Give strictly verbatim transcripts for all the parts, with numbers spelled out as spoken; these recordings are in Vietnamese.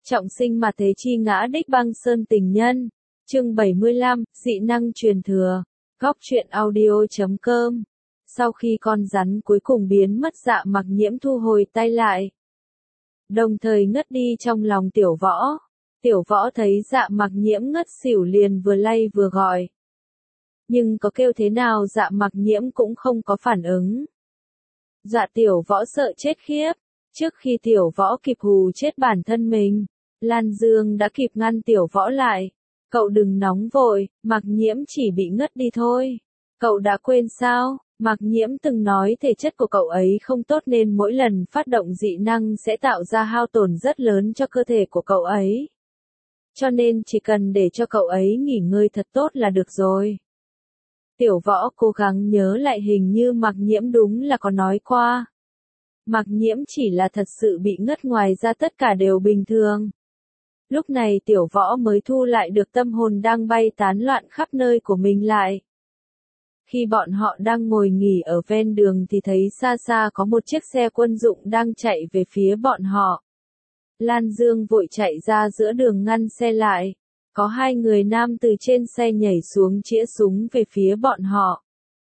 Trọng sinh mà thế chi ngã đích băng sơn tình nhân. Chương bảy mươi lăm, dị năng truyền thừa. Góc truyện audio chấm com. Sau khi con rắn cuối cùng biến mất, Dạ Mặc Nhiễm thu hồi tay lại, đồng thời ngất đi trong lòng Tiểu Võ. Tiểu Võ thấy Dạ Mặc Nhiễm ngất xỉu liền vừa lay vừa gọi. Nhưng có kêu thế nào Dạ Mặc Nhiễm cũng không có phản ứng. Dạ Tiểu Võ sợ chết khiếp. Trước khi Tiểu Võ kịp hù chết bản thân mình, Lan Dương đã kịp ngăn Tiểu Võ lại. Cậu đừng nóng vội, Mặc Nhiễm chỉ bị ngất đi thôi. Cậu đã quên sao, Mặc Nhiễm từng nói thể chất của cậu ấy không tốt nên mỗi lần phát động dị năng sẽ tạo ra hao tổn rất lớn cho cơ thể của cậu ấy. Cho nên chỉ cần để cho cậu ấy nghỉ ngơi thật tốt là được rồi. Tiểu Võ cố gắng nhớ lại, hình như Mặc Nhiễm đúng là có nói qua. Mặc Nhiễm chỉ là thật sự bị ngất, ngoài ra tất cả đều bình thường. Lúc này Tiểu Võ mới thu lại được tâm hồn đang bay tán loạn khắp nơi của mình lại. Khi bọn họ đang ngồi nghỉ ở ven đường thì thấy xa xa có một chiếc xe quân dụng đang chạy về phía bọn họ. Lan Dương vội chạy ra giữa đường ngăn xe lại. Có hai người nam từ trên xe nhảy xuống chĩa súng về phía bọn họ.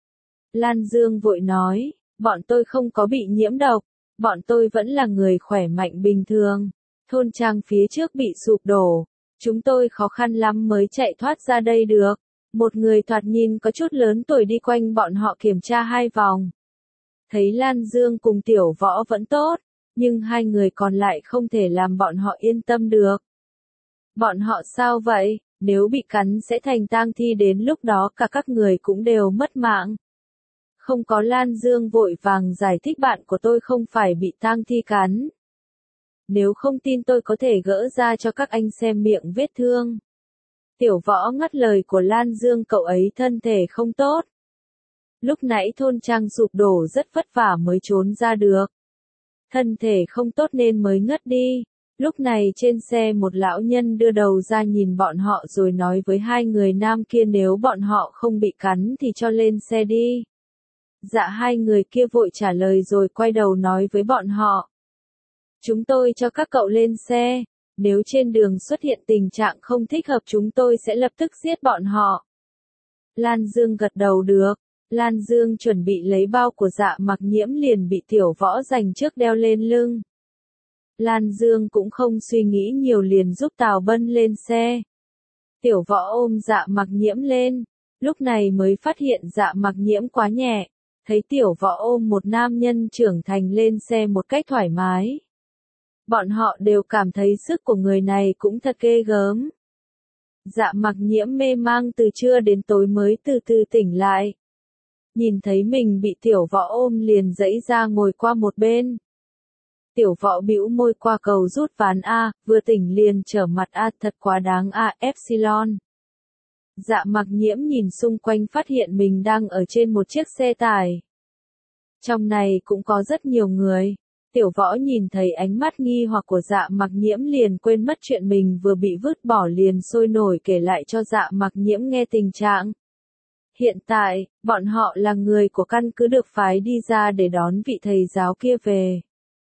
Lan Dương vội nói, bọn tôi không có bị nhiễm độc, bọn tôi vẫn là người khỏe mạnh bình thường. Thôn trang phía trước bị sụp đổ, chúng tôi khó khăn lắm mới chạy thoát ra đây được. Một người thoạt nhìn có chút lớn tuổi đi quanh bọn họ kiểm tra hai vòng. Thấy Lan Dương cùng Tiểu Võ vẫn tốt, nhưng hai người còn lại không thể làm bọn họ yên tâm được. Bọn họ sao vậy, nếu bị cắn sẽ thành tang thi, đến lúc đó cả các người cũng đều mất mạng. Không có, Lan Dương vội vàng giải thích, bạn của tôi không phải bị tang thi cắn. Nếu không tin tôi có thể gỡ ra cho các anh xem miệng vết thương. Tiểu Võ ngắt lời của Lan Dương, cậu ấy thân thể không tốt. Lúc nãy thôn trang sụp đổ rất vất vả mới trốn ra được. Thân thể không tốt nên mới ngất đi. Lúc này trên xe một lão nhân đưa đầu ra nhìn bọn họ rồi nói với hai người nam kia nếu bọn họ không bị cắn thì cho lên xe đi. Dạ, hai người kia vội trả lời rồi quay đầu nói với bọn họ. Chúng tôi cho các cậu lên xe, nếu trên đường xuất hiện tình trạng không thích hợp chúng tôi sẽ lập tức giết bọn họ. Lan Dương gật đầu được. Lan Dương chuẩn bị lấy bao của Dạ Mặc Nhiễm liền bị Tiểu Võ giành trước đeo lên lưng. Lan Dương cũng không suy nghĩ nhiều liền giúp Tào Bân lên xe. Tiểu Võ ôm Dạ Mặc Nhiễm lên, lúc này mới phát hiện Dạ Mặc Nhiễm quá nhẹ. Thấy Tiểu Võ ôm một nam nhân trưởng thành lên xe một cách thoải mái. Bọn họ đều cảm thấy sức của người này cũng thật ghê gớm. Dạ Mặc Nhiễm mê mang từ trưa đến tối mới từ từ tỉnh lại. Nhìn thấy mình bị Tiểu Võ ôm liền giãy ra ngồi qua một bên. Tiểu Võ bĩu môi qua cầu rút ván A, vừa tỉnh liền trở mặt A, thật quá đáng A, Epsilon. Dạ Mặc Nhiễm nhìn xung quanh phát hiện mình đang ở trên một chiếc xe tải. Trong này cũng có rất nhiều người. Tiểu Võ nhìn thấy ánh mắt nghi hoặc của Dạ Mặc Nhiễm liền quên mất chuyện mình vừa bị vứt bỏ, liền sôi nổi kể lại cho Dạ Mặc Nhiễm nghe tình trạng. Hiện tại, bọn họ là người của căn cứ được phái đi ra để đón vị thầy giáo kia về.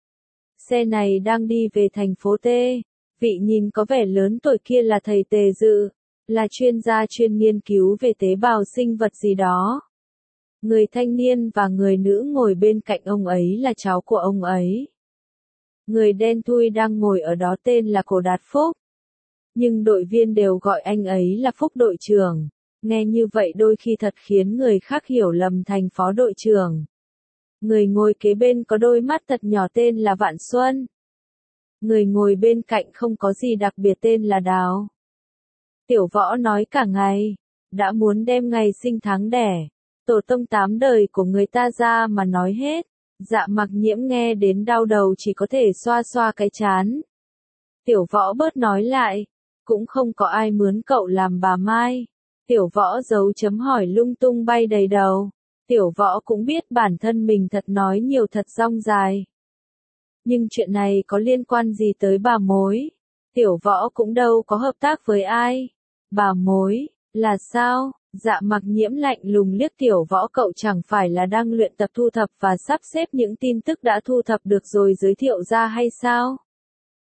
Xe này đang đi về thành phố T. Vị nhìn có vẻ lớn tuổi kia là thầy Tề Dự, là chuyên gia chuyên nghiên cứu về tế bào sinh vật gì đó. Người thanh niên và người nữ ngồi bên cạnh ông ấy là cháu của ông ấy. Người đen thui đang ngồi ở đó tên là Cổ Đạt Phúc. Nhưng đội viên đều gọi anh ấy là Phúc đội trưởng. Nghe như vậy đôi khi thật khiến người khác hiểu lầm thành phó đội trưởng. Người ngồi kế bên có đôi mắt thật nhỏ tên là Vạn Xuân. Người ngồi bên cạnh không có gì đặc biệt tên là Đào. Tiểu Võ nói cả ngày, đã muốn đem ngày sinh tháng đẻ, tổ tông tám đời của người ta ra mà nói hết. Dạ Mặc Nhiễm nghe đến đau đầu chỉ có thể xoa xoa cái trán. Tiểu Võ bớt nói lại, cũng không có ai mướn cậu làm bà Mai. Tiểu Võ dấu chấm hỏi lung tung bay đầy đầu. Tiểu Võ cũng biết bản thân mình thật nói nhiều thật rong dài. Nhưng chuyện này có liên quan gì tới bà mối? Tiểu Võ cũng đâu có hợp tác với ai. Bà mối, là sao? Dạ Mặc Nhiễm lạnh lùng liếc Tiểu Võ, cậu chẳng phải là đang luyện tập thu thập và sắp xếp những tin tức đã thu thập được rồi giới thiệu ra hay sao?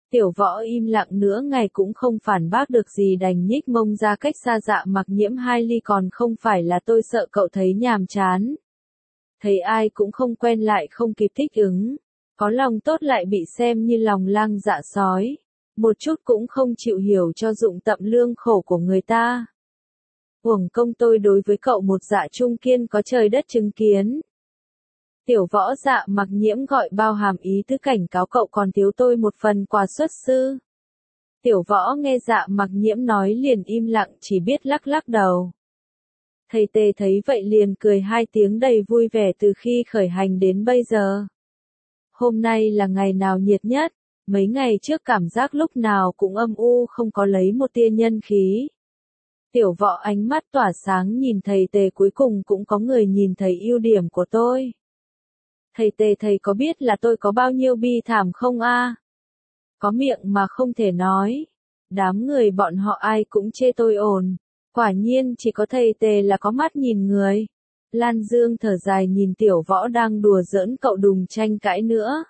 Tiểu Võ im lặng nửa ngày cũng không phản bác được gì, đành nhích mông ra cách xa Dạ Mặc Nhiễm hai ly. Còn không phải là tôi sợ cậu thấy nhàm chán. Thấy ai cũng không quen lại không kịp thích ứng. Có lòng tốt lại bị xem như lòng lang dạ sói. Một chút cũng không chịu hiểu cho dụng tận lương khổ của người ta. Uổng công tôi đối với cậu một Dạ trung kiên có trời đất chứng kiến. Tiểu Võ Dạ Mặc Nhiễm gọi bao hàm ý tứ cảnh cáo cậu còn thiếu tôi một phần quà xuất sư. Tiểu Võ nghe Dạ Mặc Nhiễm nói liền im lặng, chỉ biết lắc lắc đầu. Thầy Tề thấy vậy liền cười hai tiếng đầy vui vẻ. Từ khi khởi hành đến bây giờ, hôm nay là ngày nào nhiệt nhất. Mấy ngày trước cảm giác lúc nào cũng âm u, không có lấy một tia nhân khí. Tiểu Võ ánh mắt tỏa sáng nhìn thầy Tề, cuối cùng cũng có người nhìn thấy ưu điểm của tôi. Thầy Tề, thầy có biết là tôi có bao nhiêu bi thảm không a? Có miệng mà không thể nói. Đám người bọn họ ai cũng chê tôi ồn. Quả nhiên chỉ có thầy Tề là có mắt nhìn người. Lan Dương thở dài nhìn Tiểu Võ đang đùa giỡn cậu, đùng tranh cãi nữa.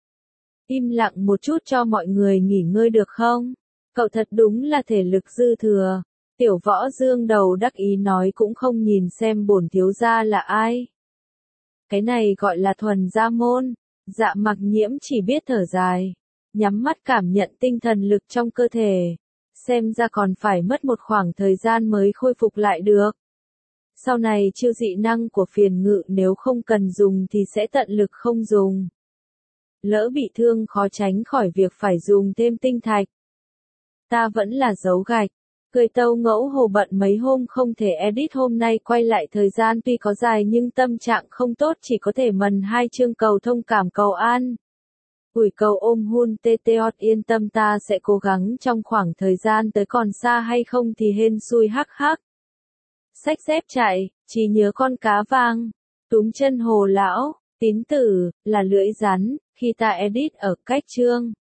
Im lặng một chút cho mọi người nghỉ ngơi được không? Cậu thật đúng là thể lực dư thừa. Tiểu Võ dương đầu đắc ý nói, cũng không nhìn xem bổn thiếu gia là ai. Cái này gọi là thuần gia môn. Dạ Mặc Nhiễm chỉ biết thở dài, nhắm mắt cảm nhận tinh thần lực trong cơ thể. Xem ra còn phải mất một khoảng thời gian mới khôi phục lại được. Sau này chiêu dị năng của phiền ngự nếu không cần dùng thì sẽ tận lực không dùng. Lỡ bị thương khó tránh khỏi việc phải dùng thêm tinh thạch. Ta vẫn là giấu gạch. Cười tâu ngẫu hồ bận mấy hôm không thể edit, hôm nay quay lại thời gian tuy có dài nhưng tâm trạng không tốt, chỉ có thể mần hai chương cầu thông cảm cầu an. Ủi cầu ôm hun tê tê ót, yên tâm ta sẽ cố gắng, trong khoảng thời gian tới còn xa hay không thì hên xui hắc hắc. Xách dép chạy, chỉ nhớ con cá vàng, túm chân hồ lão, tín tử, là lưỡi rắn, khi ta edit ở cách chương.